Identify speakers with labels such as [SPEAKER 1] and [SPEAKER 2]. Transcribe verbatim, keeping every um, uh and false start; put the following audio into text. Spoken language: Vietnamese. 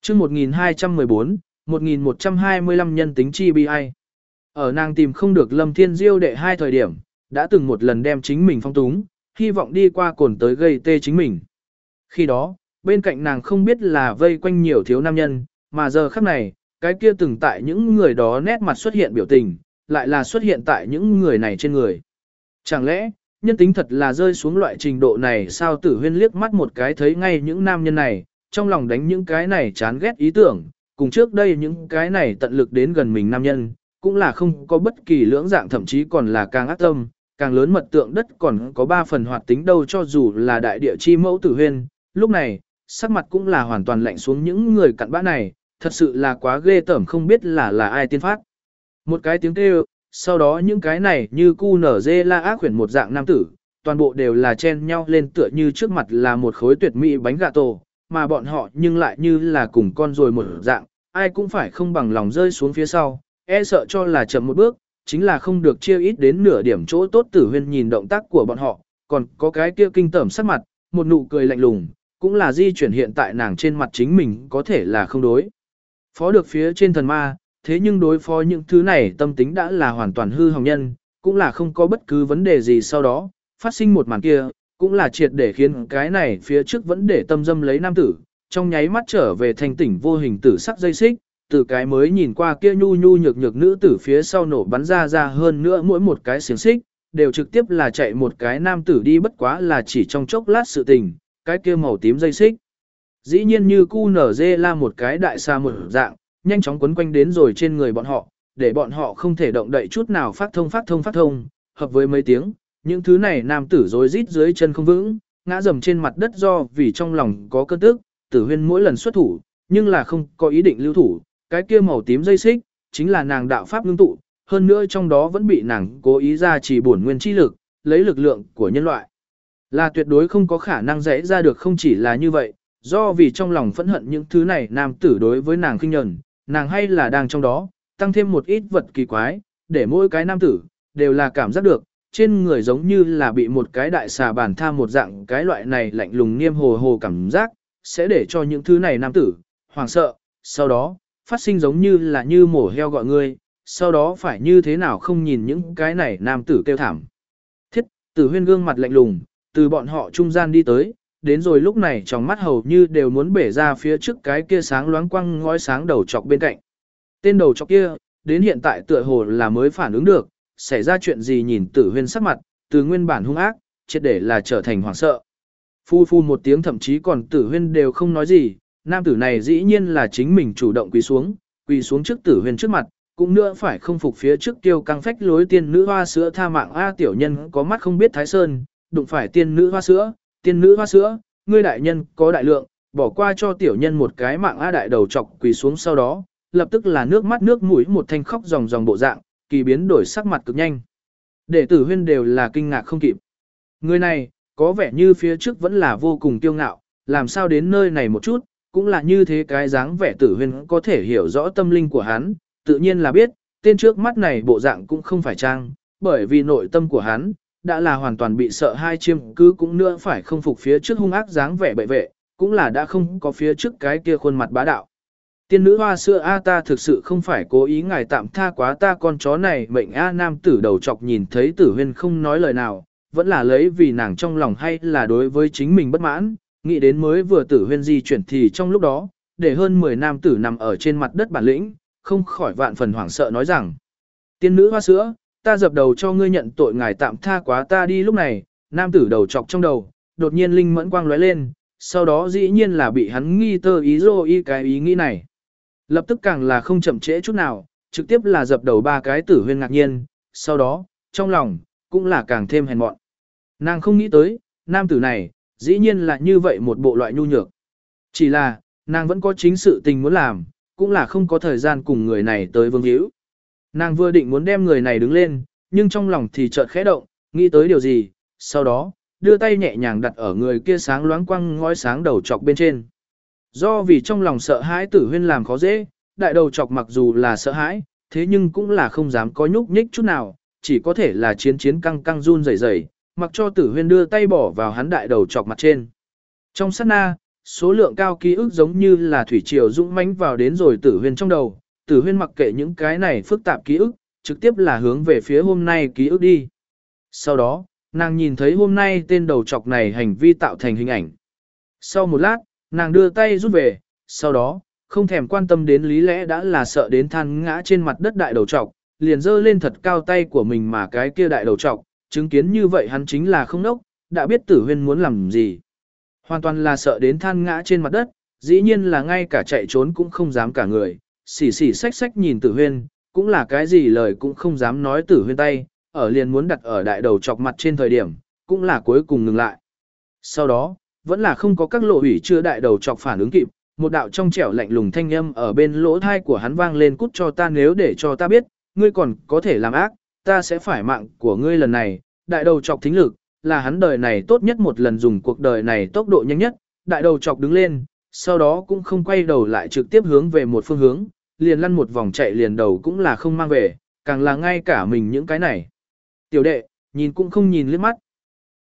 [SPEAKER 1] chương một nghìn hai trăm mười bốn, một nghìn một trăm hai mươi lăm nhân tính chi bi ai. Ở nàng tìm không được Lâm Thiên Diêu đệ hai thời điểm, đã từng một lần đem chính mình phong túng, hy vọng đi qua cồn tới gây tê chính mình. Khi đó, bên cạnh nàng không biết là vây quanh nhiều thiếu nam nhân, mà giờ khắc này, cái kia từng tại những người đó nét mặt xuất hiện biểu tình, lại là xuất hiện tại những người này trên người. Chẳng lẽ, nhân tính thật là rơi xuống loại trình độ này sao? Tử Huyên liếc mắt một cái thấy ngay những nam nhân này, trong lòng đánh những cái này chán ghét ý tưởng, cùng trước đây những cái này tận lực đến gần mình nam nhân, cũng là không có bất kỳ lưỡng dạng, thậm chí còn là càng ác tâm, càng lớn mật tượng đất còn có ba phần hoạt tính đâu. Cho dù là đại địa chi mẫu Tử Huyên, lúc này, sắc mặt cũng là hoàn toàn lạnh xuống. Những người cặn bã này, thật sự là quá ghê tởm, không biết là là ai tiên phát. Một cái tiếng kêu, sau đó những cái này như cu nở dê la ác khuyển một dạng nam tử, toàn bộ đều là chen nhau lên tựa như trước mặt là một khối tuyệt mỹ bánh gà tổ, mà bọn họ nhưng lại như là cùng con rồi một dạng, ai cũng phải không bằng lòng rơi xuống phía sau, e sợ cho là chậm một bước, chính là không được chia ít đến nửa điểm chỗ tốt. Tử Huyên nhìn động tác của bọn họ, còn có cái kia kinh tởm sắc mặt, một nụ cười lạnh lùng, cũng là di chuyển hiện tại nàng trên mặt chính mình có thể là không đối phó được phía trên thần ma, thế nhưng đối phó những thứ này tâm tính đã là hoàn toàn hư hỏng nhân, cũng là không có bất cứ vấn đề gì. Sau đó, phát sinh một màn kia, cũng là triệt để khiến cái này phía trước vẫn để tâm dâm lấy nam tử, trong nháy mắt trở về thành tỉnh vô hình tử sắc dây xích, từ cái mới nhìn qua kia nhu nhu nhược nhược nữ tử phía sau nổ bắn ra ra hơn nữa mỗi một cái xiềng xích, đều trực tiếp là chạy một cái nam tử đi, bất quá là chỉ trong chốc lát sự tình, cái kia màu tím dây xích. Dĩ nhiên như cu nở dê la một cái đại xa một dạng, nhanh chóng quấn quanh đến rồi trên người bọn họ, để bọn họ không thể động đậy chút nào. Phát thông phát thông phát thông, hợp với mấy tiếng, những thứ này nam tử rối rít dưới chân không vững, ngã dầm trên mặt đất. Do vì trong lòng có cơn tức, Tử Huyên mỗi lần xuất thủ, nhưng là không có ý định lưu thủ, cái kia màu tím dây xích, chính là nàng đạo pháp ngưng tụ, hơn nữa trong đó vẫn bị nàng cố ý ra chỉ bổn nguyên chi lực, lấy lực lượng của nhân loại, là tuyệt đối không có khả năng rẽ ra được. Không chỉ là như vậy, do vì trong lòng phẫn hận những thứ này nam tử đối với nàng khinh nhẫn, nàng hay là đang trong đó, tăng thêm một ít vật kỳ quái, để mỗi cái nam tử, đều là cảm giác được, trên người giống như là bị một cái đại xà bản tham một dạng, cái loại này lạnh lùng nghiêm hồ hồ cảm giác, sẽ để cho những thứ này nam tử, hoảng sợ, sau đó, phát sinh giống như là như mổ heo gọi người, sau đó phải như thế nào không nhìn những cái này nam tử kêu thảm. Thiết, Tử Huyên gương mặt lạnh lùng, từ bọn họ trung gian đi tới, đến rồi lúc này trong mắt hầu như đều muốn bể ra phía trước cái kia sáng loáng quăng ngói sáng đầu chọc bên cạnh. Tên đầu chọc kia, đến hiện tại tựa hồ là mới phản ứng được, xảy ra chuyện gì, nhìn Tử Huyên sắc mặt, từ nguyên bản hung ác, triệt để là trở thành hoảng sợ. Phu phu một tiếng, thậm chí còn Tử Huyên đều không nói gì, nam tử này dĩ nhiên là chính mình chủ động quỳ xuống, quỳ xuống trước Tử Huyên trước mặt, cũng nữa phải không phục phía trước tiêu căng phách lối tiên nữ hoa sữa tha mạng a. Tiểu nhân có mắt không biết Thái Sơn, đụng phải tiên nữ hoa sữa, tiên nữ hoa sữa, ngươi đại nhân có đại lượng, bỏ qua cho tiểu nhân một cái mạng a. Đại đầu chọc quỳ xuống, sau đó, lập tức là nước mắt nước mũi một thanh khóc ròng ròng bộ dạng, kỳ biến đổi sắc mặt cực nhanh. Để Tử Huyên đều là kinh ngạc không kịp. Người này, có vẻ như phía trước vẫn là vô cùng kiêu ngạo, làm sao đến nơi này một chút, cũng là như thế cái dáng vẻ. Tử Huyên có thể hiểu rõ tâm linh của hắn, tự nhiên là biết, tên trước mắt này bộ dạng cũng không phải trang, bởi vì nội tâm của hắn, đã là hoàn toàn bị sợ hai chiêm cứ, cũng nữa phải không phục phía trước hung ác dáng vẻ bệ vệ, cũng là đã không có phía trước cái kia khuôn mặt bá đạo. Tiên nữ hoa sữa a, ta thực sự không phải cố ý, ngài tạm tha quá ta con chó này mệnh a. Nam tử đầu chọc nhìn thấy Tử Huyên không nói lời nào, vẫn là lấy vì nàng trong lòng hay là đối với chính mình bất mãn, nghĩ đến mới vừa Tử Huyên di chuyển thì trong lúc đó, để hơn mười nam tử nằm ở trên mặt đất bản lĩnh, không khỏi vạn phần hoảng sợ nói rằng: tiên nữ hoa sữa, ta dập đầu cho ngươi nhận tội, ngài tạm tha quá ta đi. Lúc này, nam tử đầu chọc trong đầu, đột nhiên linh mẫn quang lóe lên, sau đó dĩ nhiên là bị hắn nghi tơ ý rô y cái ý nghĩ này. Lập tức càng là không chậm trễ chút nào, trực tiếp là dập đầu ba cái. Tử Huyên ngạc nhiên, sau đó, trong lòng, cũng là càng thêm hèn mọn. Nàng không nghĩ tới, nam tử này, dĩ nhiên là như vậy một bộ loại nhu nhược. Chỉ là, nàng vẫn có chính sự tình muốn làm, cũng là không có thời gian cùng người này tới vương hữu. Nàng vừa định muốn đem người này đứng lên, nhưng trong lòng thì chợt khẽ động, nghĩ tới điều gì, sau đó, đưa tay nhẹ nhàng đặt ở người kia sáng loáng quăng ngói sáng đầu chọc bên trên. Do vì trong lòng sợ hãi Tử Huyên làm khó dễ, đại đầu chọc mặc dù là sợ hãi, thế nhưng cũng là không dám có nhúc nhích chút nào, chỉ có thể là chiến chiến căng căng run rẩy rẩy, mặc cho Tử Huyên đưa tay bỏ vào hắn đại đầu chọc mặt trên. Trong sát na, số lượng cao ký ức giống như là thủy triều dũng mãnh vào đến rồi Tử Huyên trong đầu, Tử Huyên mặc kệ những cái này phức tạp ký ức, trực tiếp là hướng về phía hôm nay ký ức đi. Sau đó, nàng nhìn thấy hôm nay tên đầu trọc này hành vi tạo thành hình ảnh. Sau một lát, nàng đưa tay rút về, sau đó, không thèm quan tâm đến lý lẽ đã là sợ đến than ngã trên mặt đất đại đầu trọc, liền giơ lên thật cao tay của mình mà cái kia đại đầu trọc, chứng kiến như vậy hắn chính là không nốc, đã biết Tử Huyên muốn làm gì. Hoàn toàn là sợ đến than ngã trên mặt đất, dĩ nhiên là ngay cả chạy trốn cũng không dám cả người, xỉ xỉ xách xách nhìn Tử Huyên, cũng là cái gì lời cũng không dám nói. Tử Huyên tay, ở liền muốn đặt ở đại đầu chọc mặt trên thời điểm, cũng là cuối cùng ngừng lại. Sau đó, vẫn là không có các lộ hủy chưa đại đầu chọc phản ứng kịp, một đạo trong trẻo lạnh lùng thanh âm ở bên lỗ thai của hắn vang lên, cút cho ta, nếu để cho ta biết, ngươi còn có thể làm ác, ta sẽ phải mạng của ngươi lần này. Đại đầu chọc thính lực, là hắn đời này tốt nhất một lần dùng cuộc đời này tốc độ nhanh nhất, đại đầu chọc đứng lên, sau đó cũng không quay đầu lại trực tiếp hướng về một phương hướng, liền lăn một vòng chạy liền đầu cũng là không mang về, càng là ngay cả mình những cái này. Tiểu đệ, nhìn cũng không nhìn liếc mắt.